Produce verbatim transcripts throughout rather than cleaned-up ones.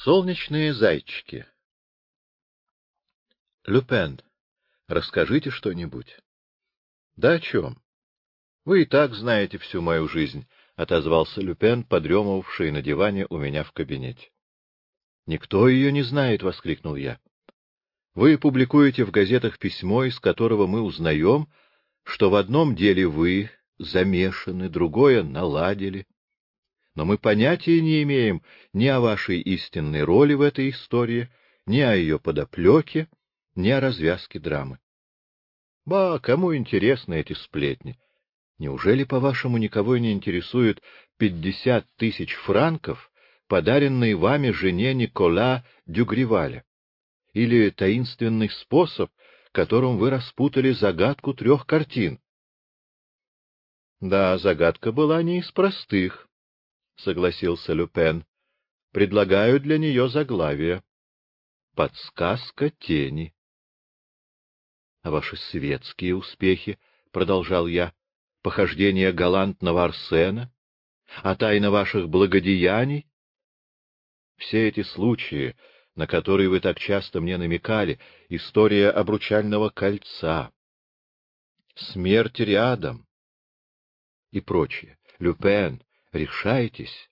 Солнечные зайчики. Люпен, расскажите что-нибудь. Да о чем? Вы и так знаете всю мою жизнь, — отозвался Люпен, подремывавший на диване у меня в кабинете. Никто ее не знает, — воскликнул я. Вы публикуете в газетах письмо, из которого мы узнаем, что в одном деле вы замешаны, другое наладили. Но мы понятия не имеем ни о вашей истинной роли в этой истории, ни о ее подоплеке, ни о развязке драмы. Ба, кому интересны эти сплетни? Неужели, по-вашему, никого не интересует пятьдесят тысяч франков, подаренные вами жене Никола Дюгриваля? Или таинственный способ, которым вы распутали загадку трех картин? Да, загадка была не из простых, — согласился Люпен. — Предлагаю для нее заглавие. «Подсказка тени». — А ваши светские успехи, — продолжал я, — похождения галантного Арсена, а тайна ваших благодеяний? Все эти случаи, на которые вы так часто мне намекали, история обручального кольца, смерть рядом и прочее. Люпен, решайтесь.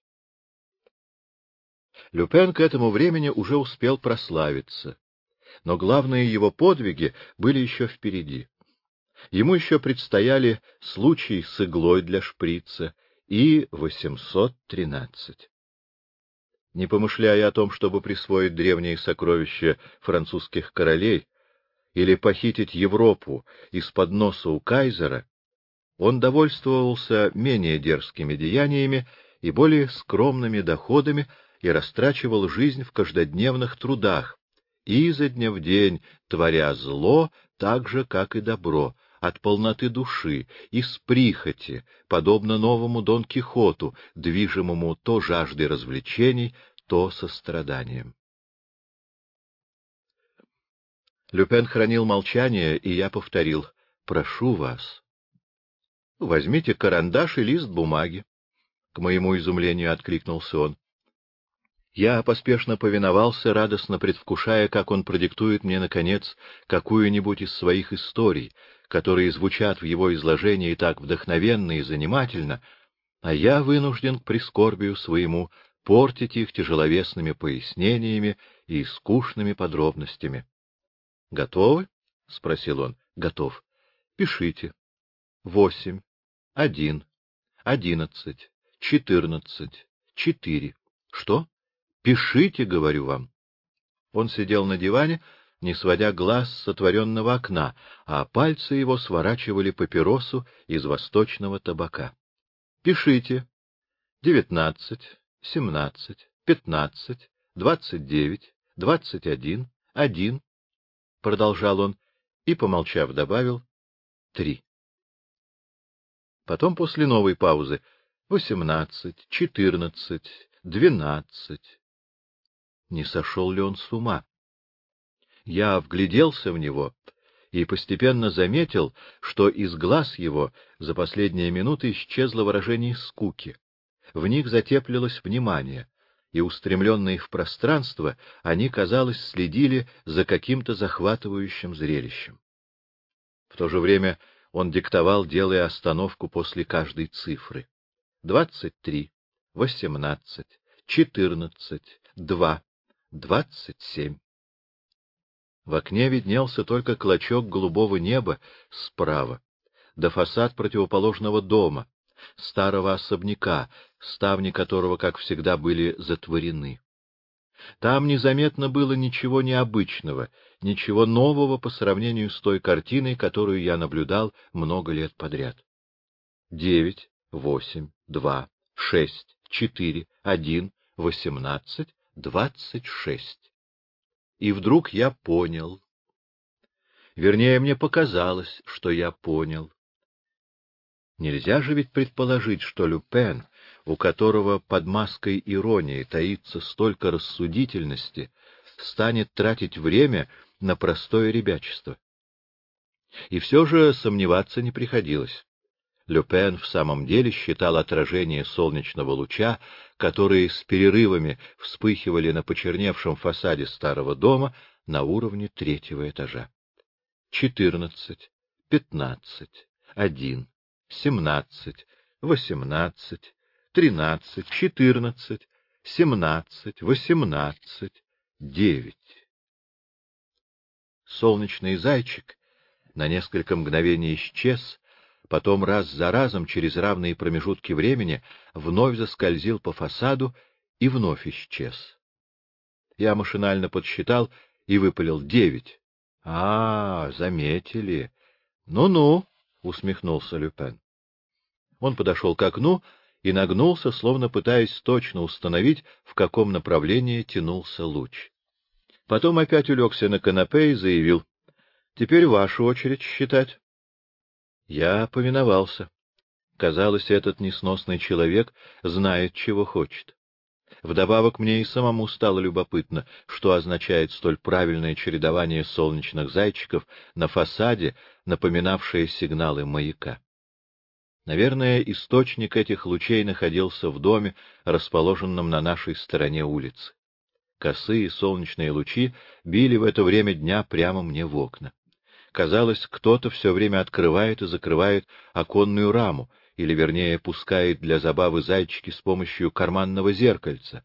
Люпен к этому времени уже успел прославиться, но главные его подвиги были еще впереди. Ему еще предстояли случай с иглой для шприца и восемьсот тринадцать. Не помышляя о том, чтобы присвоить древние сокровища французских королей или похитить Европу из-под носа у кайзера, он довольствовался менее дерзкими деяниями и более скромными доходами и растрачивал жизнь в каждодневных трудах, изо дня в день творя зло так же, как и добро, от полноты души, из прихоти, подобно новому Дон Кихоту, движимому то жаждой развлечений, то состраданием. Люпен хранил молчание, и я повторил: «Прошу вас». «Возьмите карандаш и лист бумаги», — к моему изумлению откликнулся он. Я поспешно повиновался, радостно предвкушая, как он продиктует мне, наконец, какую-нибудь из своих историй, которые звучат в его изложении так вдохновенно и занимательно, а я вынужден к прискорбию своему портить их тяжеловесными пояснениями и скучными подробностями. — Готовы? — спросил он. — Готов. — Пишите. Восемь, один, одиннадцать, четырнадцать, четыре. Что? Пишите, говорю вам. Он сидел на диване, не сводя глаз с отворенного окна, а пальцы его сворачивали папиросу из восточного табака. Пишите. Девятнадцать, семнадцать, пятнадцать, двадцать девять, двадцать один, один, — продолжал он и, помолчав, добавил, — три. Потом, после новой паузы, восемнадцать, четырнадцать, двенадцать. Не сошел ли он с ума? Я вгляделся в него и постепенно заметил, что из глаз его за последние минуты исчезло выражение скуки. В них затеплилось внимание, и, устремленные в пространство, они, казалось, следили за каким-то захватывающим зрелищем. В то же время он диктовал, делая остановку после каждой цифры. Двадцать три, восемнадцать, четырнадцать, два, двадцать семь. В окне виднелся только клочок голубого неба справа, да фасад противоположного дома, старого особняка, ставни которого, как всегда, были затворены. Там незаметно было ничего необычного, ничего нового по сравнению с той картиной, которую я наблюдал много лет подряд. Девять, восемь, два, шесть, четыре, один, восемнадцать, двадцать шесть. И вдруг я понял. Вернее, мне показалось, что я понял. Нельзя же ведь предположить, что Люпен, у которого под маской иронии таится столько рассудительности, станет тратить время на простое ребячество. И все же сомневаться не приходилось. Люпен в самом деле считал отражение солнечного луча, которые с перерывами вспыхивали на почерневшем фасаде старого дома, на уровне третьего этажа. Четырнадцать, пятнадцать, один, семнадцать, восемнадцать, тринадцать, четырнадцать, семнадцать, восемнадцать, девять. Солнечный зайчик на несколько мгновений исчез, потом раз за разом через равные промежутки времени вновь заскользил по фасаду и вновь исчез. Я машинально подсчитал и выпалил девять. — А, заметили. Ну-ну, — усмехнулся Люпен. Он подошел к окну и нагнулся, словно пытаясь точно установить, в каком направлении тянулся луч. Потом опять улегся на канапе и заявил: — Теперь ваша очередь считать. Я повиновался. Казалось, этот несносный человек знает, чего хочет. Вдобавок мне и самому стало любопытно, что означает столь правильное чередование солнечных зайчиков на фасаде, напоминавшее сигналы маяка. Наверное, источник этих лучей находился в доме, расположенном на нашей стороне улицы. Косые солнечные лучи били в это время дня прямо мне в окна. Казалось, кто-то все время открывает и закрывает оконную раму, или, вернее, пускает для забавы зайчики с помощью карманного зеркальца.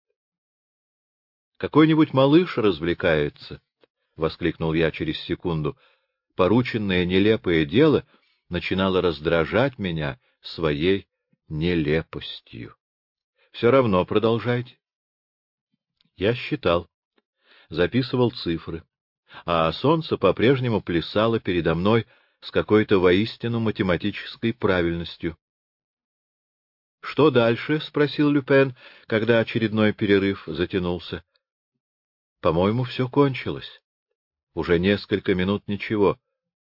«Какой-нибудь малыш развлекается», — воскликнул я через секунду. Порученное нелепое дело начинало раздражать меня своей нелепостью. «Все равно продолжайте». Я считал, записывал цифры, а солнце по-прежнему плясало передо мной с какой-то воистину математической правильностью. — Что дальше? — спросил Люпен, когда очередной перерыв затянулся. — По-моему, все кончилось. Уже несколько минут ничего.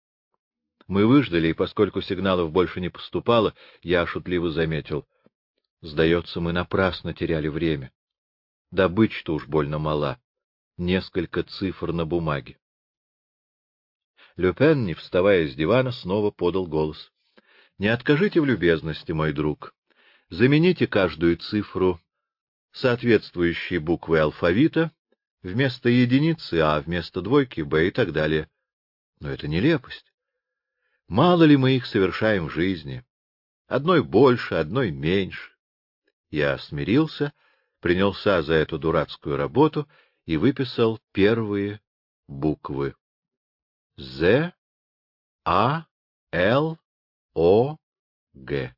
Мы выждали, и поскольку сигналов больше не поступало, я шутливо заметил: сдается, мы напрасно теряли время. Добыча-то уж больно мала. Несколько цифр на бумаге. Люпен, не вставая с дивана, снова подал голос. — Не откажите в любезности, мой друг. Замените каждую цифру соответствующей буквой алфавита, вместо единицы А, вместо двойки Б и так далее. Но это нелепость. Мало ли мы их совершаем в жизни. Одной больше, одной меньше. Я смирился, принялся за эту дурацкую работу и выписал первые буквы. З, А, Л, О, Г.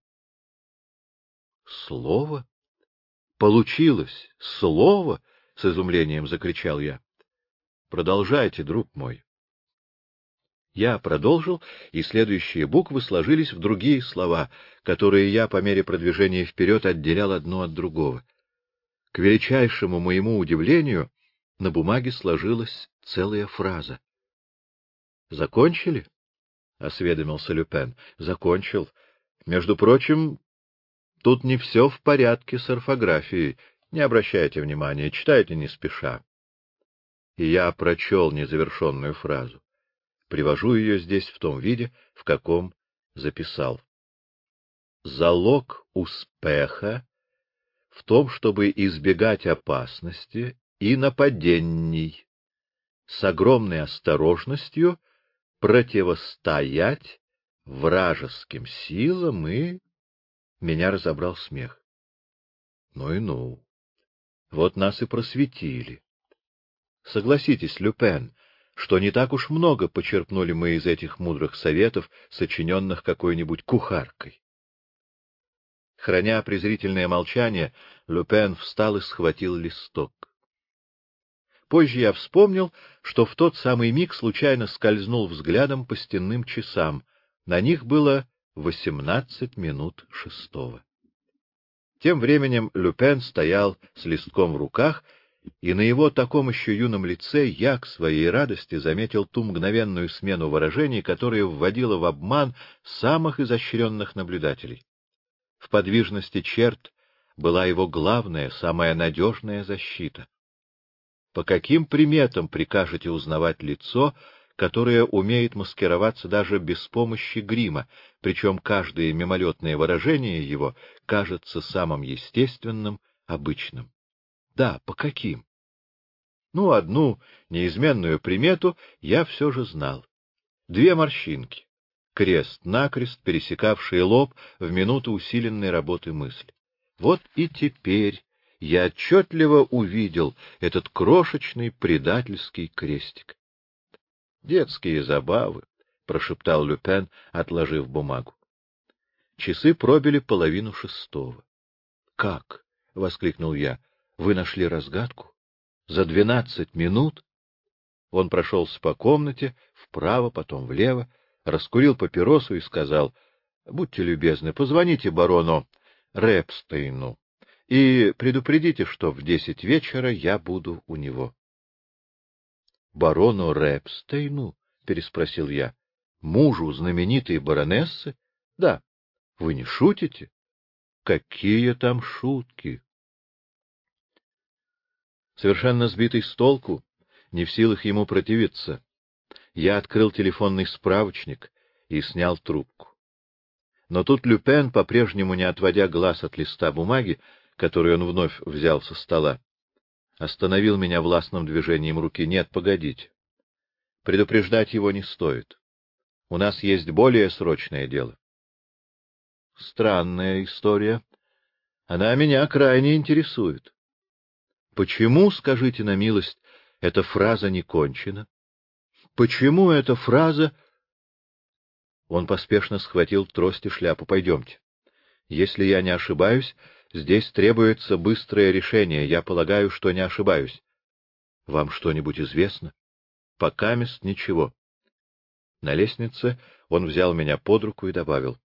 Слово? Получилось! Слово! — с изумлением закричал я. — Продолжайте, друг мой. Я продолжил, и следующие буквы сложились в другие слова, которые я по мере продвижения вперед отделял одно от другого. К величайшему моему удивлению, на бумаге сложилась целая фраза. — Закончили? — осведомился Люпен. — Закончил. Между прочим, тут не все в порядке с орфографией. Не обращайте внимания, читайте не спеша. И я прочел незавершенную фразу. Привожу ее здесь в том виде, в каком записал. Залог успеха в том, чтобы избегать опасности и нападений, с огромной осторожностью противостоять вражеским силам и... Меня разобрал смех. Ну и ну. Вот нас и просветили. Согласитесь, Люпен, что не так уж много почерпнули мы из этих мудрых советов, сочиненных какой-нибудь кухаркой. Храня презрительное молчание, Люпен встал и схватил листок. Позже я вспомнил, что в тот самый миг случайно скользнул взглядом по стенным часам. На них было восемнадцать минут шестого. Тем временем Люпен стоял с листком в руках, и на его таком еще юном лице я, к своей радости, заметил ту мгновенную смену выражений, которая вводила в обман самых изощренных наблюдателей. В подвижности черт была его главная, самая надежная защита. По каким приметам прикажете узнавать лицо, которое умеет маскироваться даже без помощи грима, причем каждое мимолетное выражение его кажется самым естественным, обычным. Да, по каким? Ну, одну неизменную примету я все же знал. Две морщинки, крест-накрест пересекавшие лоб в минуту усиленной работы мысли. Вот и теперь я отчетливо увидел этот крошечный предательский крестик. «Детские забавы», — прошептал Люпен, отложив бумагу. Часы пробили половину шестого. «Как?» — воскликнул я. «Вы нашли разгадку? За двенадцать минут?» Он прошелся по комнате, вправо, потом влево, раскурил папиросу и сказал: «Будьте любезны, позвоните барону Репстейну и предупредите, что в десять вечера я буду у него». «Барону Репстейну?» — переспросил я. «Мужу знаменитой баронессы? Да. Вы не шутите? Какие там шутки!» Совершенно сбитый с толку, не в силах ему противиться, я открыл телефонный справочник и снял трубку. Но тут Люпен, по-прежнему не отводя глаз от листа бумаги, который он вновь взял со стола, остановил меня властным движением руки. «Нет, погодите. Предупреждать его не стоит. У нас есть более срочное дело». Странная история. Она меня крайне интересует. Почему, скажите на милость, эта фраза не кончена? Почему эта фраза... Он поспешно схватил трость и шляпу. «Пойдемте. Если я не ошибаюсь, здесь требуется быстрое решение. Я полагаю, что не ошибаюсь. Вам что-нибудь известно?» «Покамест ничего». На лестнице он взял меня под руку и добавил: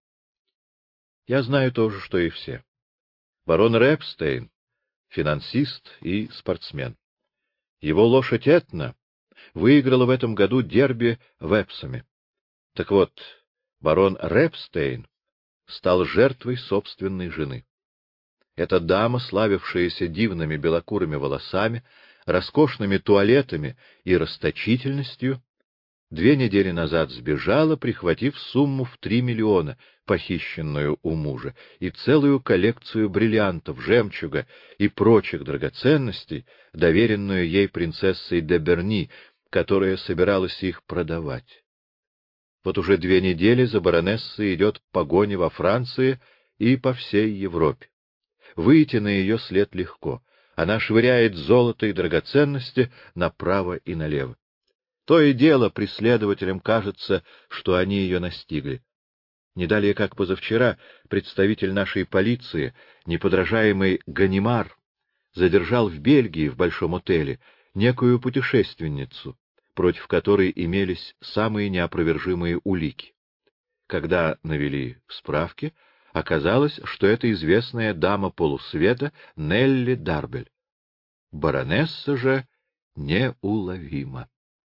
«Я знаю то же, что и все. Барон Репстейн — финансист и спортсмен. Его лошадь Этна выиграла в этом году дерби в Эпсоме. Так вот, барон Репстейн стал жертвой собственной жены. Эта дама, славившаяся дивными белокурыми волосами, роскошными туалетами и расточительностью, две недели назад сбежала, прихватив сумму в три миллиона, похищенную у мужа, и целую коллекцию бриллиантов, жемчуга и прочих драгоценностей, доверенную ей принцессой де Берни, которая собиралась их продавать. Вот уже две недели за баронессой идет погоня во Франции и по всей Европе. Выйти на ее след легко. Она швыряет золото и драгоценности направо и налево. То и дело преследователям кажется, что они ее настигли. Не далее, как позавчера, представитель нашей полиции, неподражаемый Ганимар, задержал в Бельгии, в большом отеле, некую путешественницу, против которой имелись самые неопровержимые улики. Когда навели справки, оказалось, что это известная дама полусвета Нелли Дарбель. Баронесса же неуловима.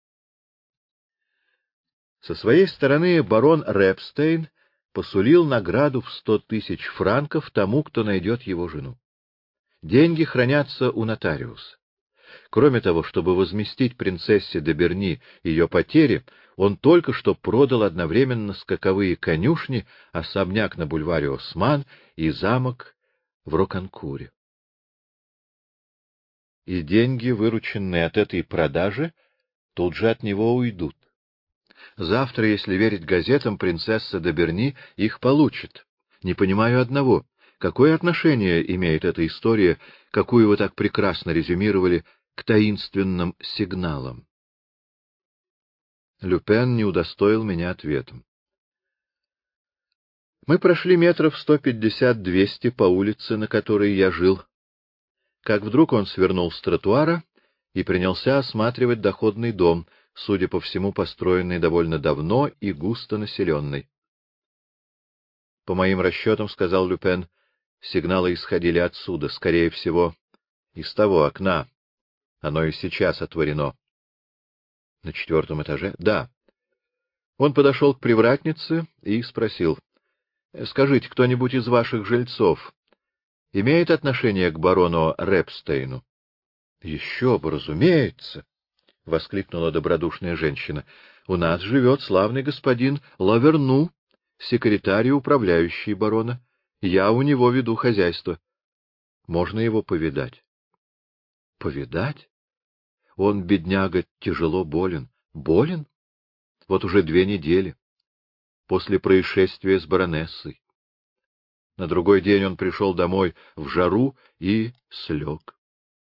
Со своей стороны барон Репстейн посулил награду в сто тысяч франков тому, кто найдет его жену. Деньги хранятся у нотариуса. Кроме того, чтобы возместить принцессе де Берни ее потери, он только что продал одновременно скаковые конюшни, особняк на бульваре Осман и замок в Роканкуре. И деньги, вырученные от этой продажи, тут же от него уйдут. Завтра, если верить газетам, принцесса де Берни их получит. Не понимаю одного. Какое отношение имеет эта история, какую вы так прекрасно резюмировали, к таинственным сигналам? Люпен не удостоил меня ответом. Мы прошли метров сто пятьдесят-двести по улице, на которой я жил, как вдруг он свернул с тротуара и принялся осматривать доходный дом, судя по всему, построенный довольно давно и густо населенный. — По моим расчетам, — сказал Люпен, — сигналы исходили отсюда, скорее всего, из того окна. Оно и сейчас отворено. — На четвертом этаже? — Да. Он подошел к привратнице и спросил: — Скажите, кто-нибудь из ваших жильцов имеет отношение к барону Репстейну? — Еще бы, разумеется! — воскликнула добродушная женщина. У нас живет славный господин Лаверну, секретарь и управляющий барона. Я у него веду хозяйство. Можно его повидать. Повидать? Он, бедняга, тяжело болен. Болен? Вот уже две недели. После происшествия с баронессой. На другой день он пришел домой в жару и слег.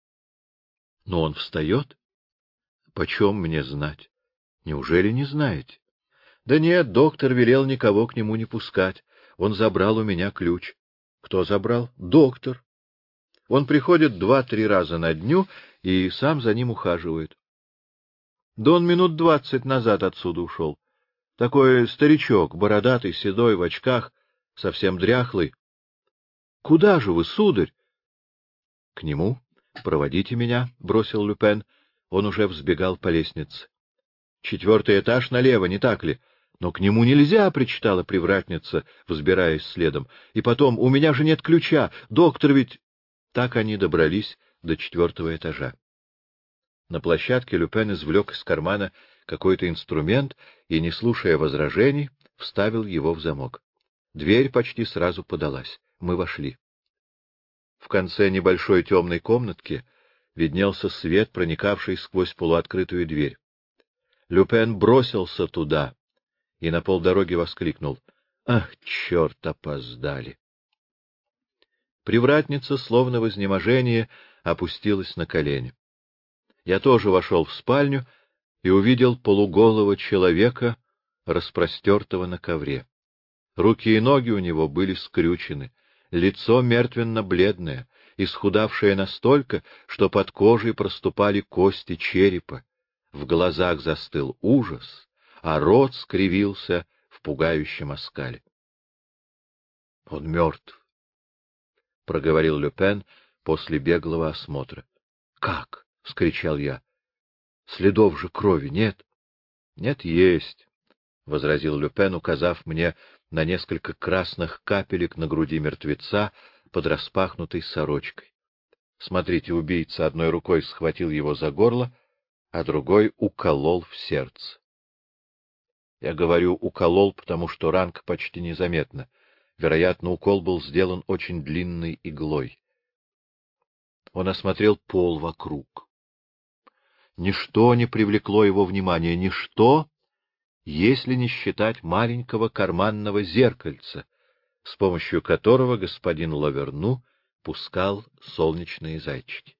Но он встает? Почем мне знать? Неужели не знаете? Да нет, доктор велел никого к нему не пускать. Он забрал у меня ключ. Кто забрал? Доктор. Он приходит два-три раза на дню и сам за ним ухаживает. Да он минут двадцать назад отсюда ушел. Такой старичок, бородатый, седой, в очках, совсем дряхлый. — Куда же вы, сударь? — К нему. Проводите меня, — бросил Люпен. Он уже взбегал по лестнице. — Четвертый этаж налево, не так ли? Но к нему нельзя, — причитала привратница, взбираясь следом. — И потом, у меня же нет ключа. Доктор ведь... Так они добрались до четвертого этажа. На площадке Люпен извлек из кармана какой-то инструмент и, не слушая возражений, вставил его в замок. Дверь почти сразу подалась. Мы вошли. В конце небольшой темной комнатки виднелся свет, проникавший сквозь полуоткрытую дверь. Люпен бросился туда и на полдороги воскликнул: «Ах, черт, опоздали!» Привратница, словно в изнеможении, опустилась на колени. Я тоже вошел в спальню и увидел полуголого человека, распростертого на ковре. Руки и ноги у него были скрючены, лицо мертвенно-бледное, исхудавшее настолько, что под кожей проступали кости черепа, в глазах застыл ужас, а рот скривился в пугающем оскале. — Он мертв, — проговорил Люпен после беглого осмотра. — Как? — вскричал я. — Следов же крови нет? — Нет, есть, — возразил Люпен, указав мне на несколько красных капелек на груди мертвеца под распахнутой сорочкой. Смотрите, убийца одной рукой схватил его за горло, а другой уколол в сердце. Я говорю «уколол», потому что ранка почти незаметна. Вероятно, укол был сделан очень длинной иглой. Он осмотрел пол вокруг. Ничто не привлекло его внимания, ничто, если не считать маленького карманного зеркальца, с помощью которого господин Лаверну пускал солнечные зайчики.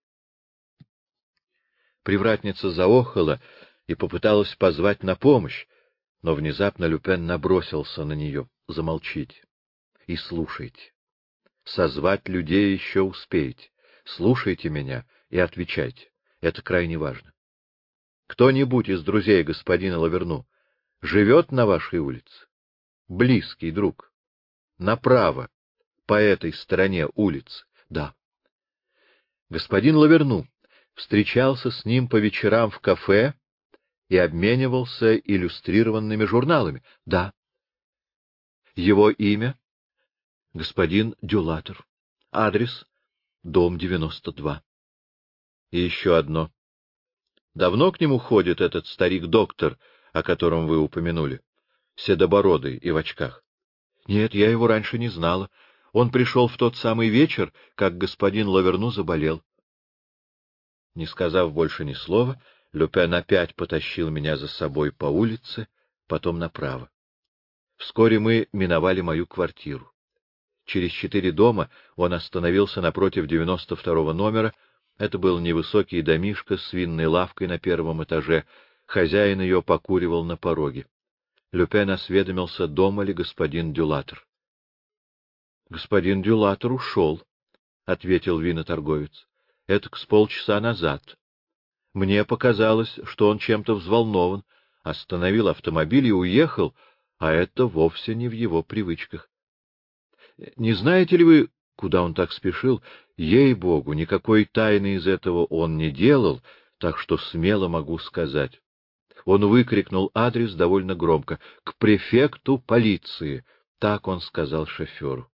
Привратница заохала и попыталась позвать на помощь, но внезапно Люпен набросился на нее. — Замолчите и слушайте. Созвать людей еще успеете. Слушайте меня и отвечайте. Это крайне важно. Кто-нибудь из друзей господина Лаверну живет на вашей улице? Близкий друг. Направо, по этой стороне улицы. Да. Господин Лаверну встречался с ним по вечерам в кафе и обменивался иллюстрированными журналами. Да. Его имя? Господин Дюлатер. Адрес? Дом девяносто два. И еще одно. Давно к нему ходит этот старик-доктор, о котором вы упомянули? Седобородый и в очках. Нет, я его раньше не знала. Он пришел в тот самый вечер, как господин Лаверну заболел. Не сказав больше ни слова, Люпен опять потащил меня за собой по улице, потом направо. Вскоре мы миновали мою квартиру. Через четыре дома он остановился напротив девяносто второго номера. Это был невысокий домишко с винной лавкой на первом этаже. Хозяин ее покуривал на пороге. Люпен осведомился, дома ли господин Дюлатер. — Господин Дюлатер ушел, — ответил виноторговец. — Это с полчаса назад. Мне показалось, что он чем-то взволнован, остановил автомобиль и уехал, а это вовсе не в его привычках. Не знаете ли вы, куда он так спешил? Ей-богу, никакой тайны из этого он не делал, так что смело могу сказать. Он выкрикнул адрес довольно громко. — К префекту полиции! — так он сказал шоферу.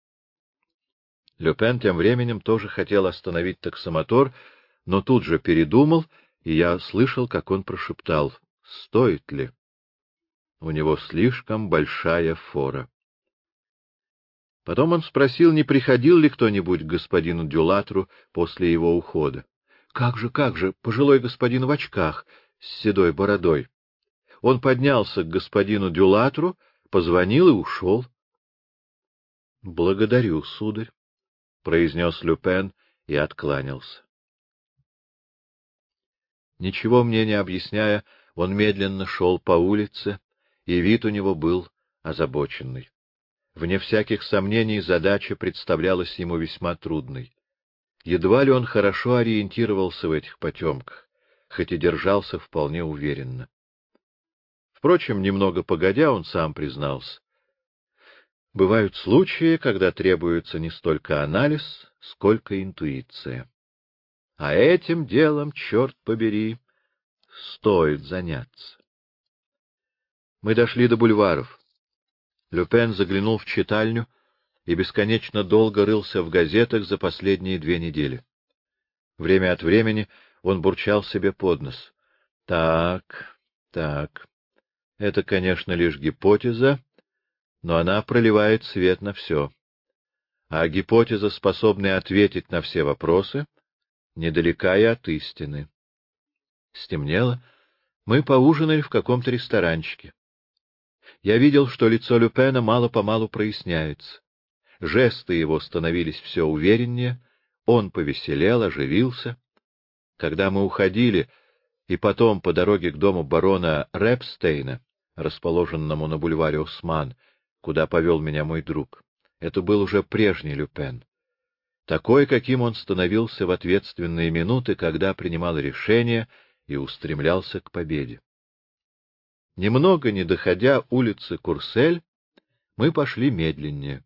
Люпен тем временем тоже хотел остановить таксомотор, но тут же передумал, и я слышал, как он прошептал: — Стоит ли? У него слишком большая фора. Потом он спросил, не приходил ли кто-нибудь к господину Дюлатру после его ухода. — Как же, как же, пожилой господин в очках, с седой бородой. Он поднялся к господину Дюлатру, позвонил и ушел. — Благодарю, сударь, — произнес Люпен и откланялся. Ничего мне не объясняя, он медленно шел по улице, и вид у него был озабоченный. Вне всяких сомнений задача представлялась ему весьма трудной. Едва ли он хорошо ориентировался в этих потемках, хоть и держался вполне уверенно. Впрочем, немного погодя, он сам признался. Бывают случаи, когда требуется не столько анализ, сколько интуиция. А этим делом, черт побери, стоит заняться. Мы дошли до бульваров. Люпен заглянул в читальню и бесконечно долго рылся в газетах за последние две недели. Время от времени он бурчал себе под нос. Так, так, это, конечно, лишь гипотеза, но она проливает свет на все. А гипотеза, способная ответить на все вопросы, недалека и от истины. Стемнело, мы поужинали в каком-то ресторанчике. Я видел, что лицо Люпена мало-помалу проясняется. Жесты его становились все увереннее, он повеселел, оживился. Когда мы уходили, и потом по дороге к дому барона Репстейна, расположенному на бульваре Осман, куда повел меня мой друг, это был уже прежний Люпен, такой, каким он становился в ответственные минуты, когда принимал решения и устремлялся к победе. Немного не доходя улицы Курсель, мы пошли медленнее.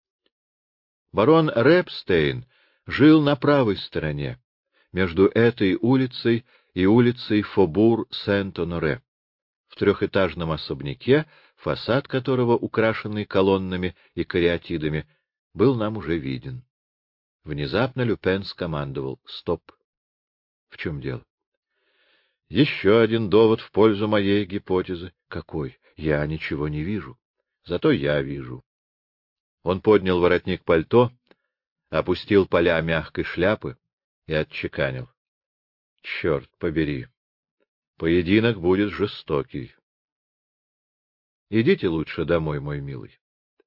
Барон Репстейн жил на правой стороне, между этой улицей и улицей Фобур-Сент-Оноре, в трехэтажном особняке, фасад которого, украшенный колоннами и кариатидами, был нам уже виден. Внезапно Люпен скомандовал: — Стоп! — В чем дело? — Еще один довод в пользу моей гипотезы. — Какой? Я ничего не вижу. Зато я вижу. Он поднял воротник пальто, опустил поля мягкой шляпы и отчеканил: — Черт побери! Поединок будет жестокий. Идите лучше домой, мой милый.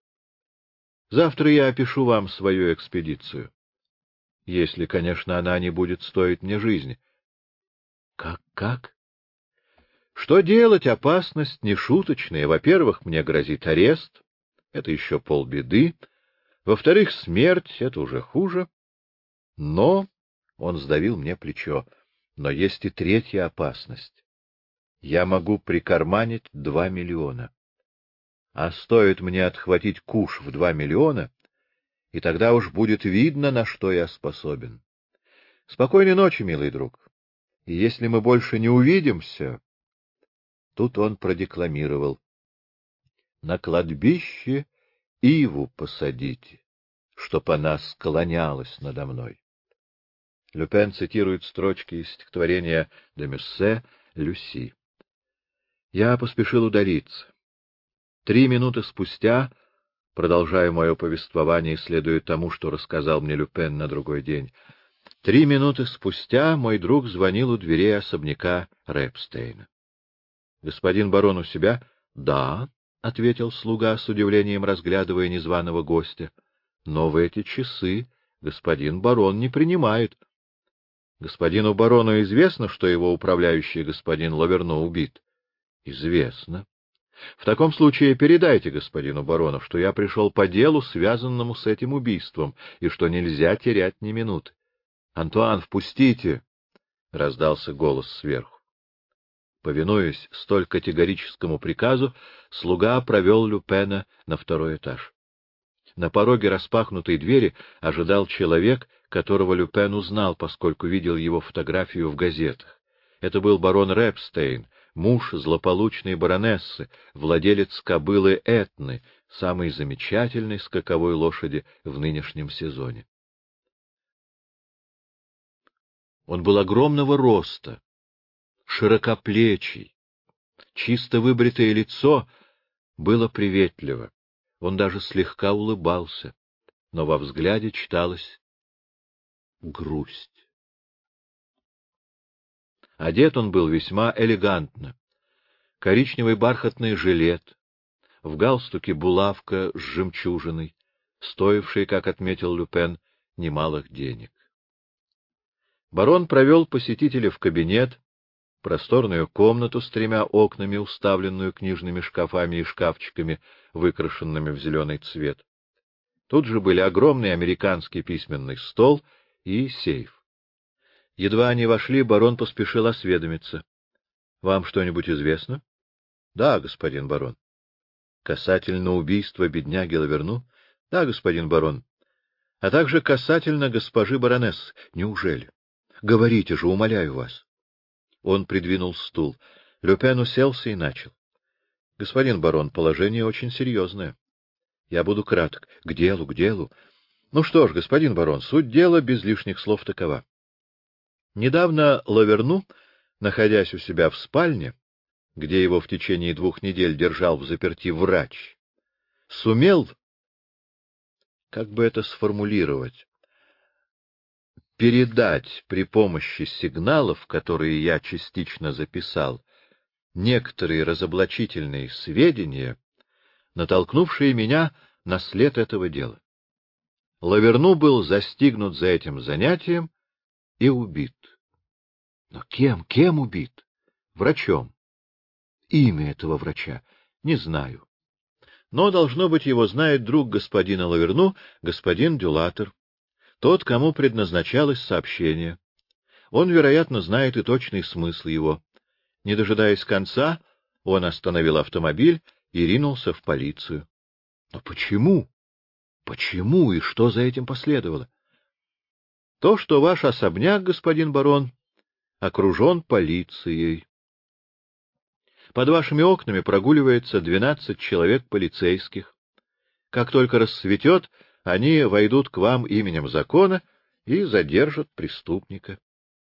Завтра я опишу вам свою экспедицию. Если, конечно, она не будет стоить мне жизни. Как, как? Что делать? Опасность нешуточная. Во-первых, мне грозит арест. Это еще полбеды. Во-вторых, смерть — это уже хуже. Но, — он сдавил мне плечо, — но есть и третья опасность. Я могу прикарманить два миллиона. А стоит мне отхватить куш в два миллиона, и тогда уж будет видно, на что я способен. Спокойной ночи, милый друг. И если мы больше не увидимся... Тут он продекламировал: на кладбище иву посадите, чтоб она склонялась надо мной. Люпен цитирует строчки из стихотворения де Мюссе «Люси». Я поспешил удалиться. Три минуты спустя, продолжая мое повествование, следуя тому, что рассказал мне Люпен на другой день, три минуты спустя мой друг звонил у дверей особняка Репстейна. — Господин барон у себя? — Да, — ответил слуга, с удивлением разглядывая незваного гостя. — Но в эти часы господин барон не принимает. — Господину барону известно, что его управляющий господин Лаверно убит? — Известно. — В таком случае передайте господину барону, что я пришел по делу, связанному с этим убийством, и что нельзя терять ни минуты. — Антуан, впустите! — раздался голос сверху. Повинуясь столь категорическому приказу, слуга провел Люпена на второй этаж. На пороге распахнутой двери ожидал человек, которого Люпен узнал, поскольку видел его фотографию в газетах. Это был барон Репстейн, муж злополучной баронессы, владелец кобылы Этны, самой замечательной скаковой лошади в нынешнем сезоне. Он был огромного роста, широкоплечий, чисто выбритое лицо было приветливо, он даже слегка улыбался, но во взгляде читалась грусть. Одет он был весьма элегантно. Коричневый бархатный жилет, в галстуке булавка с жемчужиной, стоившей, как отметил Люпен, немалых денег. Барон провел посетителя в кабинет, просторную комнату с тремя окнами, уставленную книжными шкафами и шкафчиками, выкрашенными в зеленый цвет. Тут же были огромный американский письменный стол и сейф. Едва они вошли, барон поспешил осведомиться. — Вам что-нибудь известно? — Да, господин барон. — Касательно убийства бедняги Лаверну? — Да, господин барон. — А также касательно госпожи баронессы. — Неужели? — Говорите же, умоляю вас. Он придвинул стул. Люпен уселся и начал. — Господин барон, положение очень серьезное. Я буду краток. К делу, к делу. Ну что ж, господин барон, суть дела без лишних слов такова. Недавно Лаверну, находясь у себя в спальне, где его в течение двух недель держал взаперти врач, сумел, как бы это сформулировать, передать при помощи сигналов, которые я частично записал, некоторые разоблачительные сведения, натолкнувшие меня на след этого дела. Лаверну был застигнут за этим занятием и убит. Но кем, кем убит? Врачом. Имя этого врача не знаю. Но, должно быть, его знает друг господина Лаверну, господин Дюлатер, тот, кому предназначалось сообщение. Он, вероятно, знает и точный смысл его. Не дожидаясь конца, он остановил автомобиль и ринулся в полицию. Но почему? Почему и что за этим последовало? То, что ваш особняк, господин барон, окружен полицией. Под вашими окнами прогуливается двенадцать человек полицейских. Как только рассветет, они войдут к вам именем закона и задержат преступника.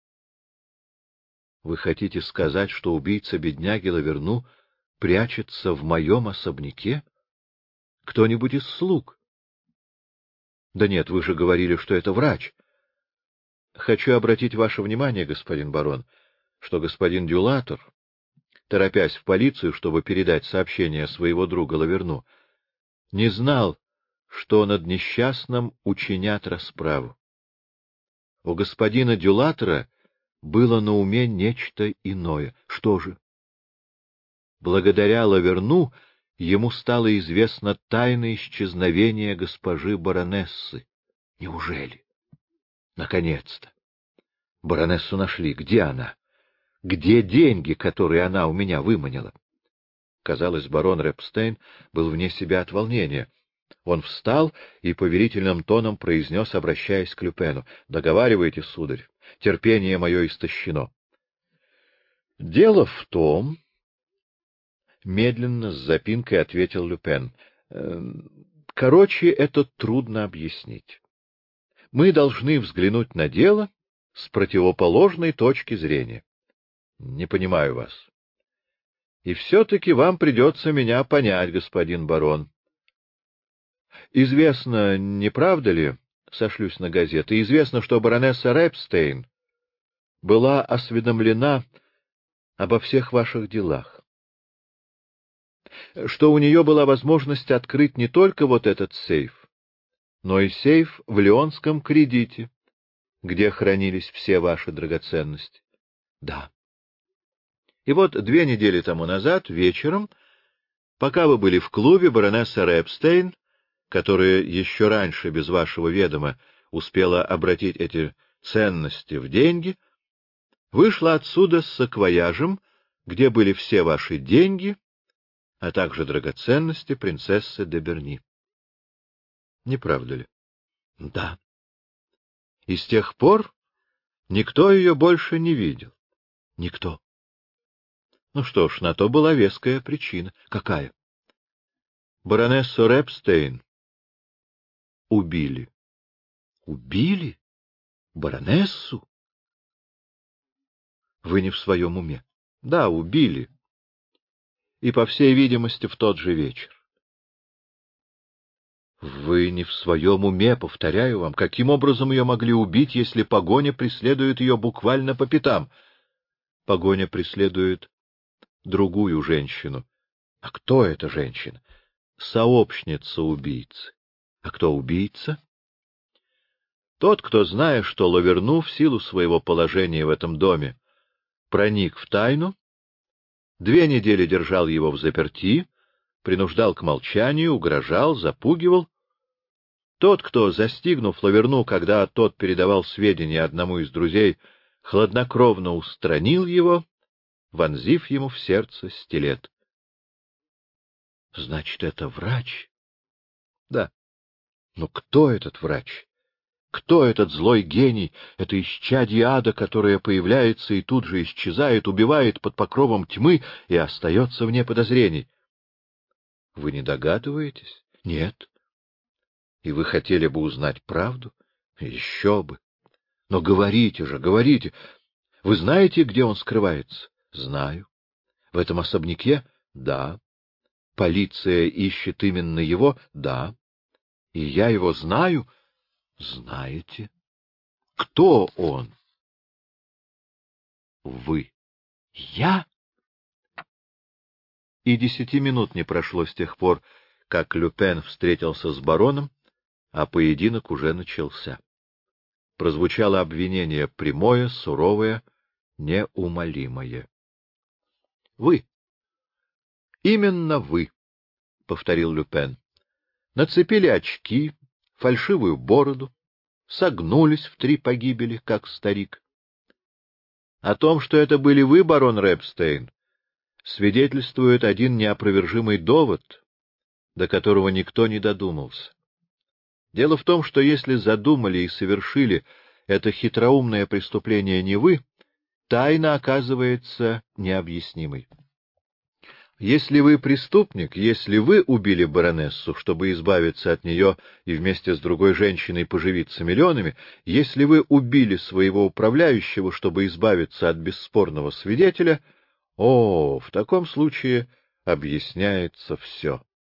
Вы хотите сказать, что убийца бедняги Лаверну прячется в моем особняке? Кто-нибудь из слуг? Да нет, вы же говорили, что это врач. Хочу обратить ваше внимание, господин барон, что господин Дюлатер, торопясь в полицию, чтобы передать сообщение своего друга Лаверну, не знал, что над несчастным учинят расправу. У господина Дюлатера было на уме нечто иное. Что же? Благодаря Лаверну ему стало известно тайное исчезновение госпожи баронессы. Неужели? Наконец-то! Баронессу нашли. Где она? Где деньги, которые она у меня выманила? Казалось, барон Репстейн был вне себя от волнения. Он встал и поверительным тоном произнес, обращаясь к Люпену: — Договаривайте, сударь, терпение мое истощено. — Дело в том, — медленно, с запинкой ответил Люпен, — короче, это трудно объяснить. Мы должны взглянуть на дело с противоположной точки зрения. Не понимаю вас. И все-таки вам придется меня понять, господин барон. Известно, не правда ли, сошлюсь на газеты, известно, что баронесса Репстейн была осведомлена обо всех ваших делах, что у нее была возможность открыть не только вот этот сейф, но и сейф в Лионском кредите, где хранились все ваши драгоценности. Да. И вот две недели тому назад, вечером, пока вы были в клубе, баронесса Репстейн, которая еще раньше, без вашего ведома, успела обратить эти ценности в деньги, вышла отсюда с саквояжем, где были все ваши деньги, а также драгоценности принцессы де Берни. Не правда ли? Да. И с тех пор никто ее больше не видел. Никто. Ну что ж, на то была веская причина. Какая? Баронессу Репстейн убили. Убили? Баронессу? Вы не в своем уме. Да, убили. и, по всей видимости, в тот же вечер. Вы не в своем уме, повторяю вам. Каким образом ее могли убить, если погоня преследует ее буквально по пятам? Погоня преследует другую женщину. А кто эта женщина? Сообщница убийцы. А кто убийца? Тот, кто, зная, что Лаверну в силу своего положения в этом доме проник в тайну, две недели держал его в заперти, принуждал к молчанию, угрожал, запугивал. Тот, кто, застигнув Лаверну, когда тот передавал сведения одному из друзей, хладнокровно устранил его, вонзив ему в сердце стилет. — Значит, это врач? — Да. — Но кто этот врач? Кто этот злой гений, это исчадье ада, которое появляется и тут же исчезает, убивает под покровом тьмы и остается вне подозрений? — Вы не догадываетесь? — Нет. — И вы хотели бы узнать правду? — Еще бы. — Но говорите же, говорите. Вы знаете, где он скрывается? — Знаю. — В этом особняке? — Да. — Полиция ищет именно его? — Да. — И я его знаю? — Знаете. — Кто он? — Вы. — Я? И десяти минут не прошло с тех пор, как Люпен встретился с бароном, а поединок уже начался. Прозвучало обвинение прямое, суровое, неумолимое. — Вы. — Именно вы, — повторил Люпен. Нацепили очки, фальшивую бороду, согнулись в три погибели, как старик. О том, что это были вы, барон Репстейн, свидетельствует один неопровержимый довод, до которого никто не додумался. Дело в том, что если задумали и совершили это хитроумное преступление не вы, тайна оказывается необъяснимой. Если вы преступник, если вы убили баронессу, чтобы избавиться от нее и вместе с другой женщиной поживиться миллионами, если вы убили своего управляющего, чтобы избавиться от бесспорного свидетеля, о, в таком случае объясняется все.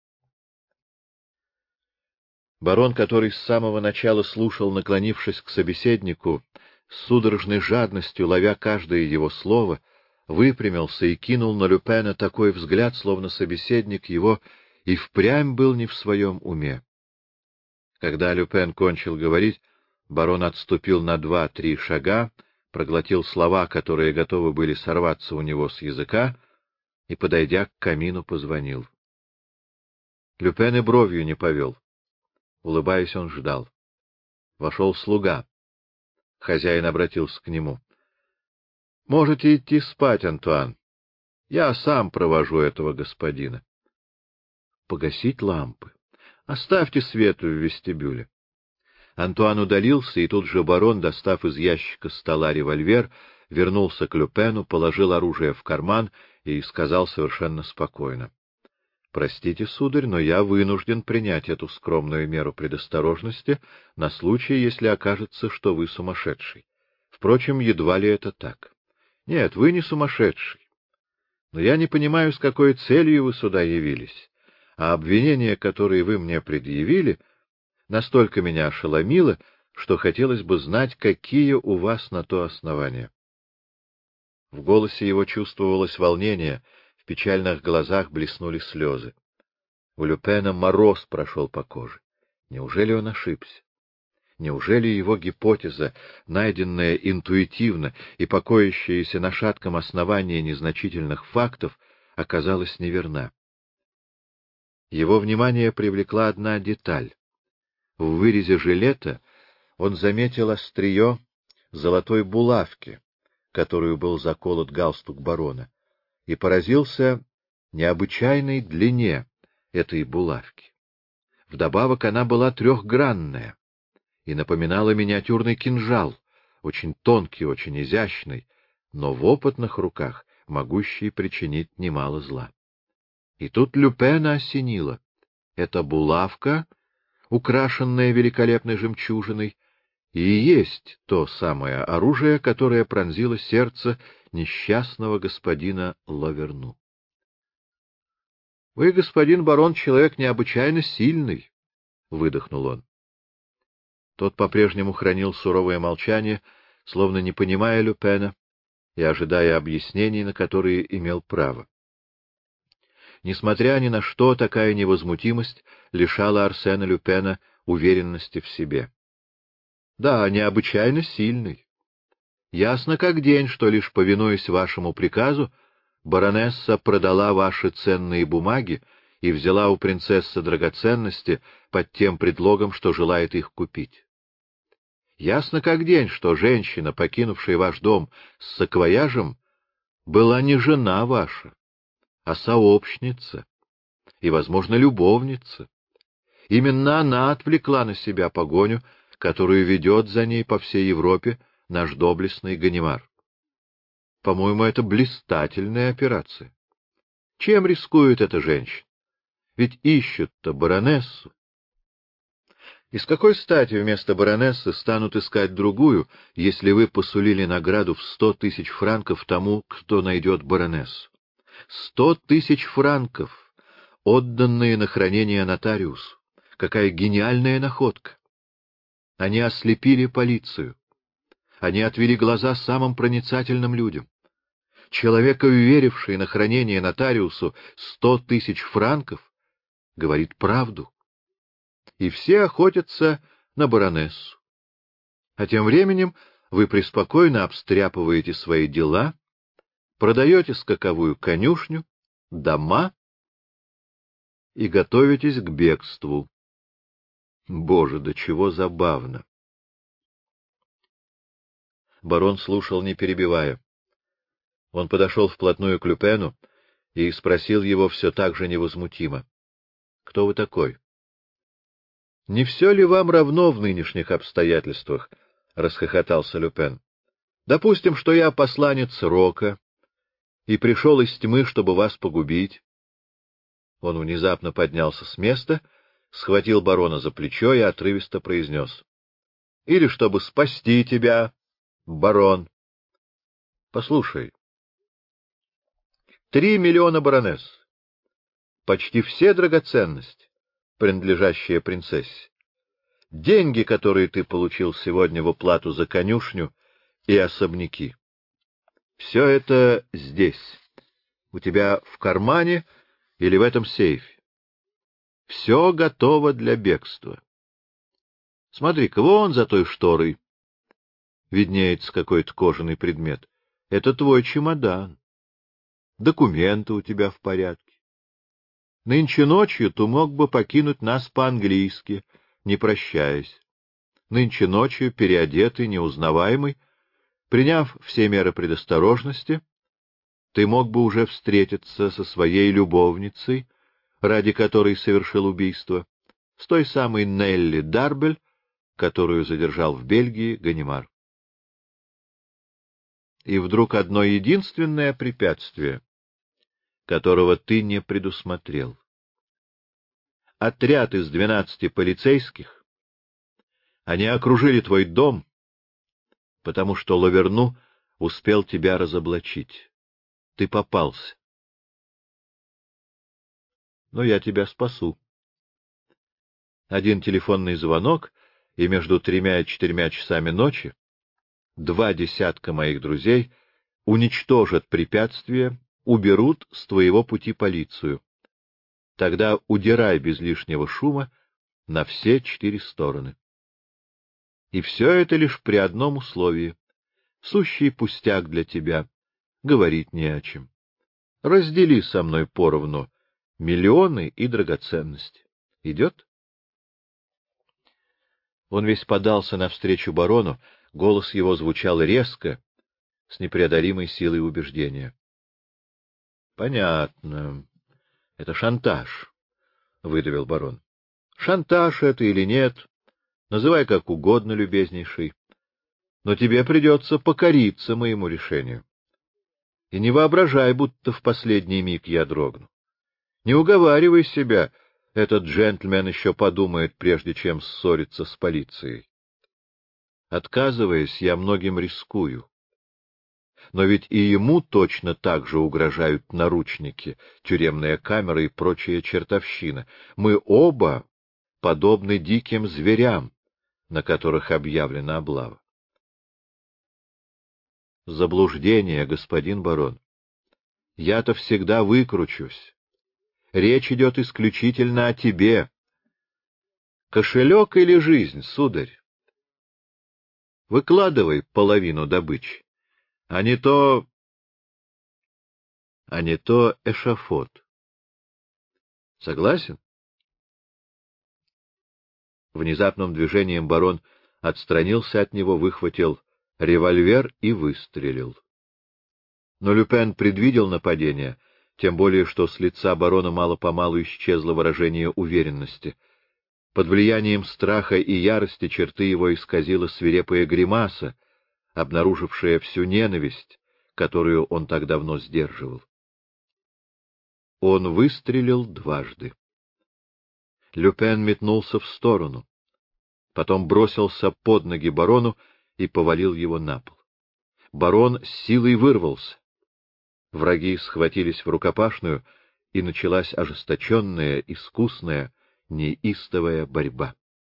Барон, который с самого начала слушал, наклонившись к собеседнику, с судорожной жадностью ловя каждое его слово, выпрямился и кинул на Люпена такой взгляд, словно собеседник его и впрямь был не в своем уме. Когда Люпен кончил говорить, барон отступил на два-три шага, проглотил слова, которые готовы были сорваться у него с языка, и, подойдя к камину, позвонил. Люпен и бровью не повел. Улыбаясь, он ждал. Вошел слуга. Хозяин обратился к нему. — Можете идти спать, Антуан. Я сам провожу этого господина. — Погасить лампы. Оставьте свет в вестибюле. Антуан удалился, и тут же барон, достав из ящика стола револьвер, вернулся к Люпену, положил оружие в карман и сказал совершенно спокойно. — Простите, сударь, но я вынужден принять эту скромную меру предосторожности на случай, если окажется, что вы сумасшедший. Впрочем, едва ли это так. Нет, вы не сумасшедший. Но я не понимаю, с какой целью вы сюда явились, а обвинение, которое вы мне предъявили, настолько меня ошеломило, что хотелось бы знать, какие у вас на то основания. В голосе его чувствовалось волнение, в печальных глазах блеснули слезы. У Люпена мороз прошел по коже. Неужели он ошибся? Неужели его гипотеза, найденная интуитивно и покоящаяся на шатком основании незначительных фактов, оказалась неверна? Его внимание привлекла одна деталь. В вырезе жилета он заметил острие золотой булавки, которую был заколот галстук барона, и поразился необычайной длине этой булавки. Вдобавок она была трехгранная и напоминала миниатюрный кинжал, очень тонкий, очень изящный, но в опытных руках могущий причинить немало зла. И тут Люпена осенило. Эта булавка, украшенная великолепной жемчужиной, и есть то самое оружие, которое пронзило сердце несчастного господина Лаверну. — Вы, господин барон, человек необычайно сильный, — выдохнул он. Тот по-прежнему хранил суровое молчание, словно не понимая Люпена и ожидая объяснений, на которые имел право. Несмотря ни на что, такая невозмутимость лишала Арсена Люпена уверенности в себе. Да, необычайно сильный. Ясно как день, что лишь повинуясь вашему приказу, баронесса продала ваши ценные бумаги и взяла у принцессы драгоценности под тем предлогом, что желает их купить. Ясно как день, что женщина, покинувшая ваш дом с саквояжем, была не жена ваша, а сообщница и, возможно, любовница. Именно она отвлекла на себя погоню, которую ведет за ней по всей Европе наш доблестный Ганимар. По-моему, это блистательная операция. Чем рискует эта женщина? Ведь ищут-то баронессу. И с какой стати вместо баронессы станут искать другую, если вы посулили награду в сто тысяч франков тому, кто найдет баронессу? Сто тысяч франков, отданные на хранение нотариусу. Какая гениальная находка! Они ослепили полицию. Они отвели глаза самым проницательным людям. Человек, уверивший на хранение нотариусу сто тысяч франков, говорит правду. И все охотятся на баронессу. А тем временем вы преспокойно обстряпываете свои дела, продаете скаковую конюшню, дома и готовитесь к бегству. Боже, до чего забавно! Барон слушал, не перебивая. Он подошел вплотную к Люпену и спросил его все так же невозмутимо: — Кто вы такой? — Не все ли вам равно в нынешних обстоятельствах? — расхохотался Люпен. — Допустим, что я посланец Рока и пришел из тьмы, чтобы вас погубить. Он внезапно поднялся с места, схватил барона за плечо и отрывисто произнес: — Или чтобы спасти тебя, барон. Послушай, три миллиона баронесс, почти все драгоценности, принадлежащие принцессе, деньги, которые ты получил сегодня в уплату за конюшню и особняки. Все это здесь, у тебя в кармане или в этом сейфе. Все готово для бегства. Смотри-ка, вон за той шторой виднеется какой-то кожаный предмет. Это твой чемодан. Документы у тебя в порядке. Нынче ночью ты мог бы покинуть нас по-английски, не прощаясь. Нынче ночью, переодетый, неузнаваемый, приняв все меры предосторожности, ты мог бы уже встретиться со своей любовницей, ради которой совершил убийство, с той самой Нелли Дарбель, которую задержал в Бельгии Ганимар. И вдруг одно единственное препятствие, которого ты не предусмотрел. Отряд из двенадцати полицейских, они окружили твой дом, потому что Лаверну успел тебя разоблачить. Ты попался. Но я тебя спасу. Один телефонный звонок, и между тремя и четырьмя часами ночи два десятка моих друзей уничтожат препятствие, уберут с твоего пути полицию. Тогда удирай без лишнего шума на все четыре стороны. И все это лишь при одном условии. Сущий пустяк для тебя, говорить не о чем. Раздели со мной поровну миллионы и драгоценности. Идет? Он весь подался навстречу барону, голос его звучал резко, с непреодолимой силой убеждения. — Понятно. Это шантаж, — выдавил барон. — Шантаж это или нет, называй как угодно, любезнейший, но тебе придется покориться моему решению. И не воображай, будто в последний миг я дрогну. Не уговаривай себя, этот джентльмен еще подумает, прежде чем ссориться с полицией. Отказываясь, я многим рискую. Но ведь и ему точно так же угрожают наручники, тюремная камера и прочая чертовщина. Мы оба подобны диким зверям, на которых объявлена облава. Заблуждение, господин барон. Я-то всегда выкручусь. Речь идет исключительно о тебе. Кошелек или жизнь, сударь? Выкладывай половину добычи, а не то... а не то эшафот. Согласен? Внезапным движением барон отстранился от него, выхватил револьвер и выстрелил. Но Люпен предвидел нападение, тем более что с лица барона мало-помалу исчезло выражение уверенности. Под влиянием страха и ярости черты его исказила свирепая гримаса, обнаружившая всю ненависть, которую он так давно сдерживал. Он выстрелил дважды. Люпен метнулся в сторону, потом бросился под ноги барону и повалил его на пол. Барон с силой вырвался. Враги схватились в рукопашную, и началась ожесточенная, искусная, неистовая борьба.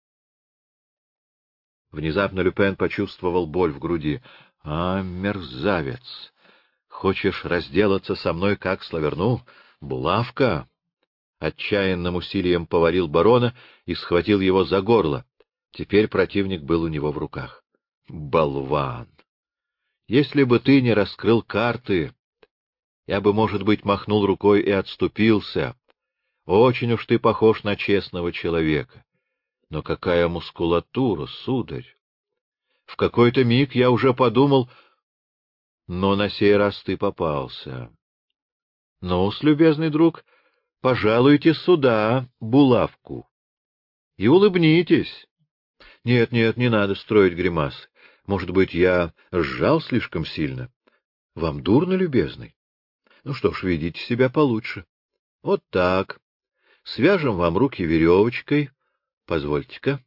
Внезапно Люпен почувствовал боль в груди. — А, мерзавец! Хочешь разделаться со мной, как с Лаверну? Булавка! Отчаянным усилием повалил барона и схватил его за горло. Теперь противник был у него в руках. — Болван! Если бы ты не раскрыл карты, я бы, может быть, махнул рукой и отступился. Очень уж ты похож на честного человека. Но какая мускулатура, сударь! В какой-то миг я уже подумал, но на сей раз ты попался. Ну-с, любезный друг, пожалуйте сюда булавку и улыбнитесь. Нет, нет, не надо строить гримасы. Может быть, я сжал слишком сильно? Вам дурно, любезный? Ну что ж, ведите себя получше. Вот так. Свяжем вам руки веревочкой. Позвольте-ка.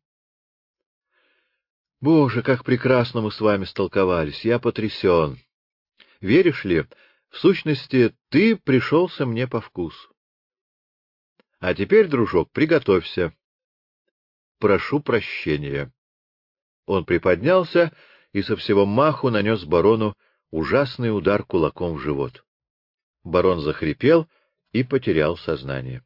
Боже, как прекрасно мы с вами столковались. Я потрясен. Веришь ли, в сущности, ты пришелся мне по вкусу. А теперь, дружок, приготовься. Прошу прощения. Он приподнялся и со всего маху нанес барону ужасный удар кулаком в живот. Барон захрипел и потерял сознание.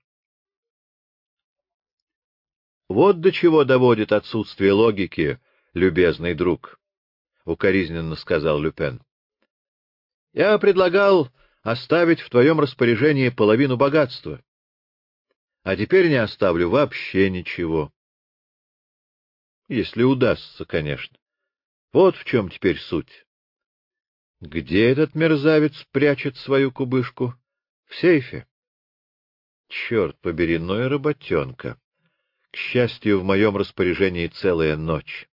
— Вот до чего доводит отсутствие логики, любезный друг, — укоризненно сказал Люпен. — Я предлагал оставить в твоем распоряжении половину богатства, а теперь не оставлю вообще ничего. Если удастся, конечно. Вот в чем теперь суть. Где этот мерзавец прячет свою кубышку? В сейфе. Черт побери, ну и работенка. К счастью, в моем распоряжении целая ночь.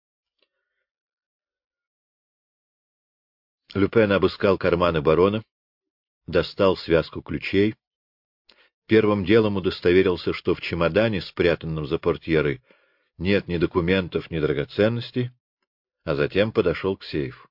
Люпен обыскал карманы барона, достал связку ключей. Первым делом удостоверился, что в чемодане, спрятанном за портьерой, нет ни документов, ни драгоценностей, а затем подошел к сейфу.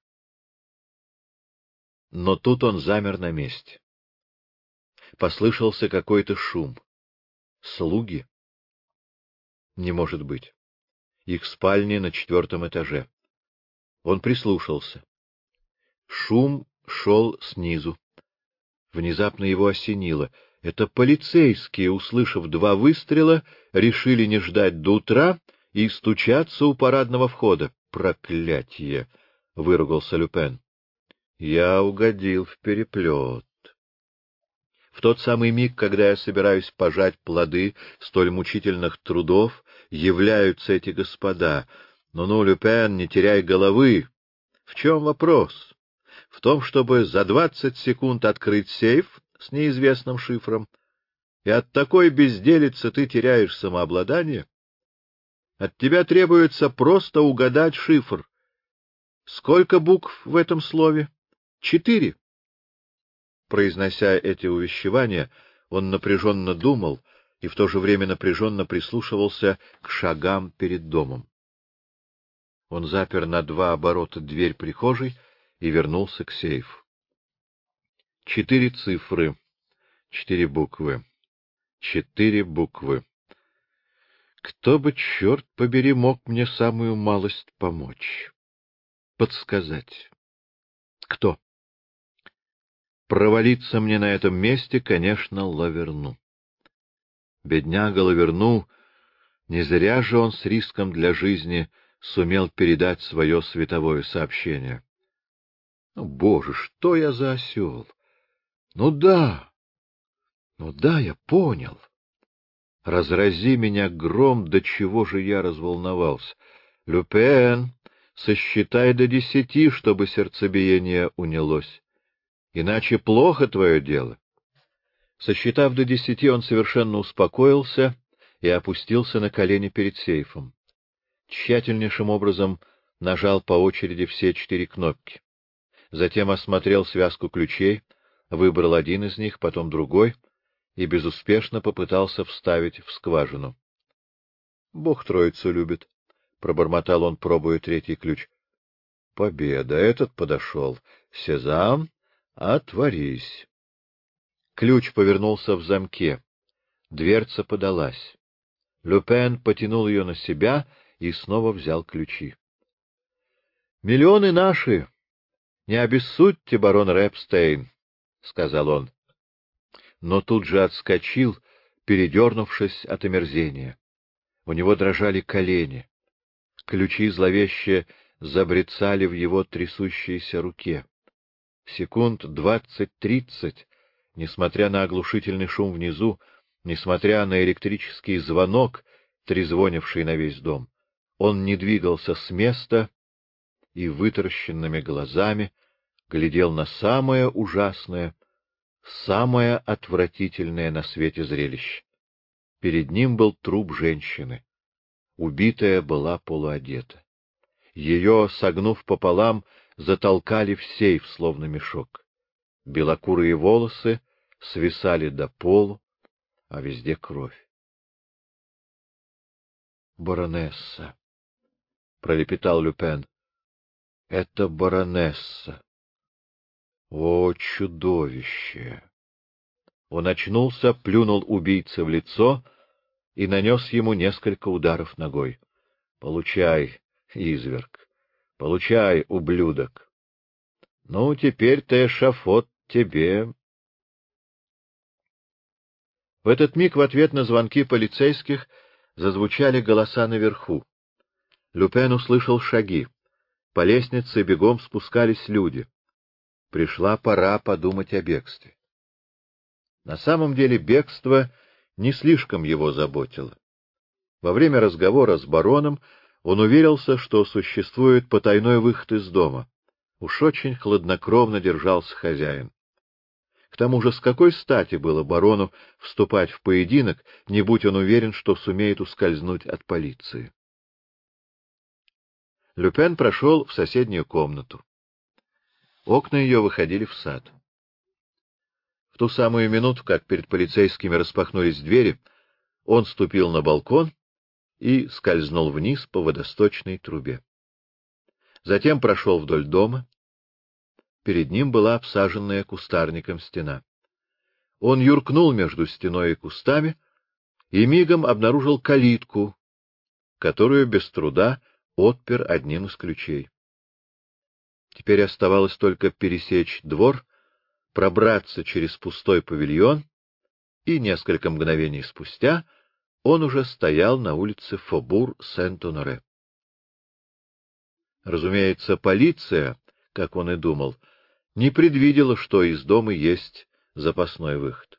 Но тут он замер на месте. Послышался какой-то шум. Слуги? Не может быть. Их спальни на четвертом этаже. Он прислушался. Шум шел снизу. Внезапно его осенило. Это полицейские, услышав два выстрела, решили не ждать до утра и стучаться у парадного входа. Проклятье! — выругался Люпен. Я угодил в переплет. В тот самый миг, когда я собираюсь пожать плоды столь мучительных трудов, являются эти господа. Ну-ну, Люпен, не теряй головы. В чем вопрос? В том, чтобы за двадцать секунд открыть сейф с неизвестным шифром, и от такой безделицы ты теряешь самообладание? От тебя требуется просто угадать шифр. Сколько букв в этом слове? Четыре. Произнося эти увещевания, он напряженно думал и в то же время напряженно прислушивался к шагам перед домом. Он запер на два оборота дверь прихожей и вернулся к сейфу. Четыре цифры, четыре буквы, четыре буквы. Кто бы, черт побери, мог мне самую малость помочь, подсказать? Кто? Провалиться мне на этом месте, конечно, Лаверну. Бедняга Лаверну, не зря же он с риском для жизни сумел передать свое световое сообщение. Ну, Боже, что я за осел! Ну да, ну да, я понял. Разрази меня гром, до чего же я разволновался. Люпен, сосчитай до десяти, чтобы сердцебиение унялось. Иначе плохо твое дело. Сосчитав до десяти, он совершенно успокоился и опустился на колени перед сейфом. Тщательнейшим образом нажал по очереди все четыре кнопки. Затем осмотрел связку ключей, выбрал один из них, потом другой, и безуспешно попытался вставить в скважину. — Бог троицу любит, — пробормотал он, пробуя третий ключ. — Победа! Этот подошел. Сезам, отворись. Ключ повернулся в замке. Дверца подалась. Люпен потянул ее на себя и снова взял ключи. — Миллионы наши! Не обессудьте, барон Репстейн, — сказал он. Но тут же отскочил, передернувшись от омерзения. У него дрожали колени. Ключи зловеще забрецали в его трясущейся руке. Секунд двадцать-тридцать, несмотря на оглушительный шум внизу, несмотря на электрический звонок, трезвонивший на весь дом, он не двигался с места и вытаращенными глазами глядел на самое ужасное, самое отвратительное на свете зрелище. Перед ним был труп женщины. Убитая была полуодета. Ее, согнув пополам, затолкали в сейф, словно мешок. Белокурые волосы свисали до полу, а везде кровь. — Баронесса! — пролепетал Люпен. — Это баронесса! О, чудовище! Он очнулся, плюнул убийце в лицо и нанес ему несколько ударов ногой. — Получай, изверг! Получай, ублюдок! Ну, теперь-то эшафот тебе... В этот миг в ответ на звонки полицейских зазвучали голоса наверху. Люпен услышал шаги. По лестнице бегом спускались люди. Пришла пора подумать о бегстве. На самом деле бегство не слишком его заботило. Во время разговора с бароном он уверился, что существует потайной выход из дома. Уж очень хладнокровно держался хозяин. К тому же с какой стати было барону вступать в поединок, не будь он уверен, что сумеет ускользнуть от полиции? Люпен прошел в соседнюю комнату. Окна ее выходили в сад. В ту самую минуту, как перед полицейскими распахнулись двери, он ступил на балкон и скользнул вниз по водосточной трубе. Затем прошел вдоль дома. Перед ним была обсаженная кустарником стена. Он юркнул между стеной и кустами и мигом обнаружил калитку, которую без труда отпер одним из ключей. Теперь оставалось только пересечь двор, пробраться через пустой павильон, и несколько мгновений спустя он уже стоял на улице Фобур-Сент-Оноре. Разумеется, полиция, как он и думал, не предвидела, что из дома есть запасной выход.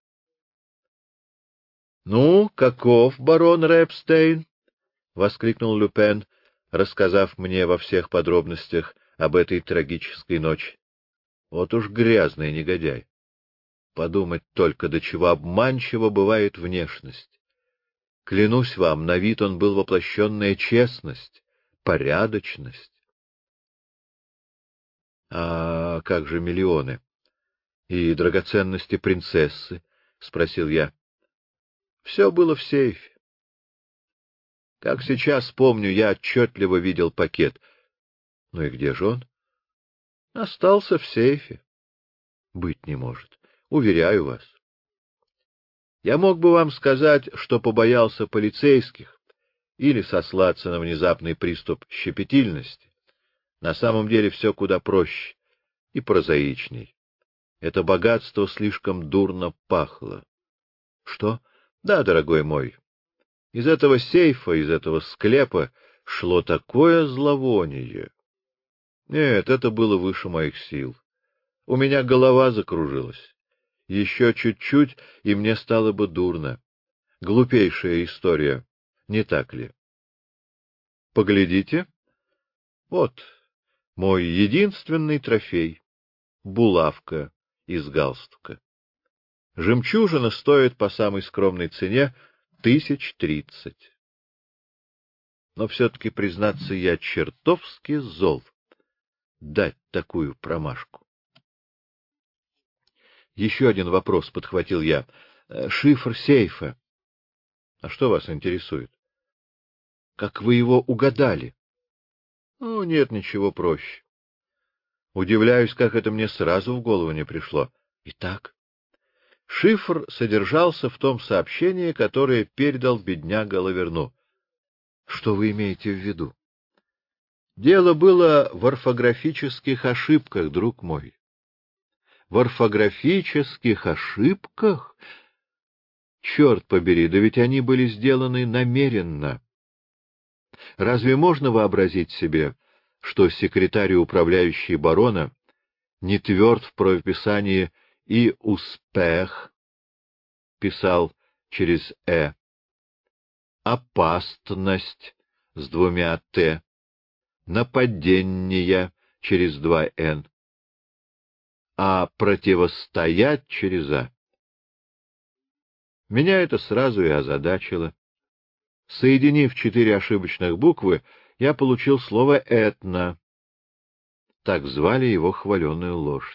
— Ну, каков барон Репстейн? — воскликнул Люпен, рассказав мне во всех подробностях об этой трагической ночи. Вот уж грязный негодяй. Подумать только, до чего обманчива бывает внешность. Клянусь вам, на вид он был воплощенная честность, порядочность. — А как же миллионы? И драгоценности принцессы? — спросил я. — Все было в сейфе. Как сейчас помню, я отчетливо видел пакет. Ну и где же он? Остался в сейфе. Быть не может, уверяю вас. Я мог бы вам сказать, что побоялся полицейских, или сослаться на внезапный приступ щепетильности. На самом деле все куда проще и прозаичней. Это богатство слишком дурно пахло. Что? Да, дорогой мой. Из этого сейфа, из этого склепа шло такое зловоние. Нет, это было выше моих сил. У меня голова закружилась. Еще чуть-чуть, и мне стало бы дурно. Глупейшая история, не так ли? Поглядите. Вот мой единственный трофей — булавка из галстука. Жемчужина стоит по самой скромной цене тысяч тридцать. Но все-таки, признаться, я чертовски зол дать такую промашку. Еще один вопрос, — подхватил я. Шифр сейфа. А что вас интересует? Как вы его угадали? Ну, нет, ничего проще. Удивляюсь, как это мне сразу в голову не пришло. Итак, шифр содержался в том сообщении, которое передал бедняга Лаверну. Что вы имеете в виду? Дело было в орфографических ошибках, друг мой. В орфографических ошибках? Черт побери, да ведь они были сделаны намеренно. Разве можно вообразить себе, что секретарь и управляющий барона не тверд в правописании и «успех» писал через «э», «опасность» с двумя «т», «нападение» через два «н», а «противостоять» через «а». Меня это сразу и озадачило. Соединив четыре ошибочных буквы, я получил слово «этно». Так звали его хваленую лошадь.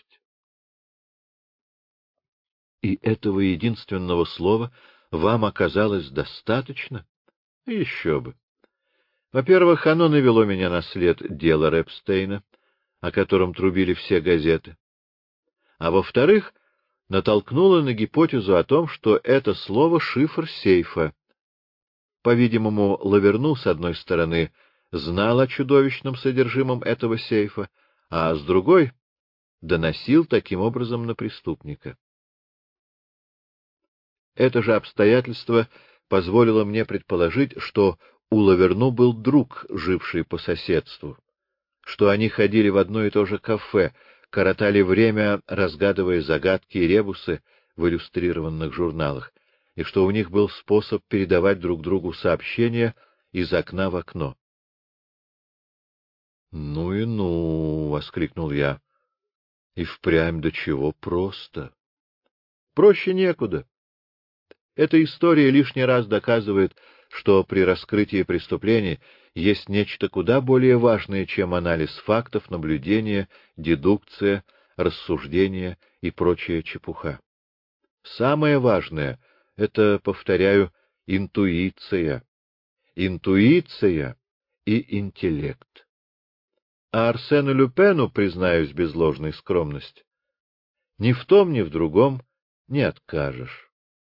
И этого единственного слова вам оказалось достаточно? Еще бы. Во-первых, оно навело меня на след дела Репстейна, о котором трубили все газеты. А во-вторых, натолкнуло на гипотезу о том, что это слово — шифр сейфа. По-видимому, Лаверну, с одной стороны, знал о чудовищном содержимом этого сейфа, а с другой — доносил таким образом на преступника. Это же обстоятельство позволило мне предположить, что у Лаверну был друг, живший по соседству, что они ходили в одно и то же кафе, коротали время, разгадывая загадки и ребусы в иллюстрированных журналах, и что у них был способ передавать друг другу сообщения из окна в окно. — Ну и ну! — воскликнул я. — И впрямь до чего просто! Проще некуда. Эта история лишний раз доказывает, что при раскрытии преступлений есть нечто куда более важное, чем анализ фактов, наблюдения, дедукция, рассуждения и прочая чепуха. Самое важное — это, повторяю, интуиция. Интуиция и интеллект. А Арсену Люпену, признаюсь без ложной скромности, ни в том, ни в другом не откажешь.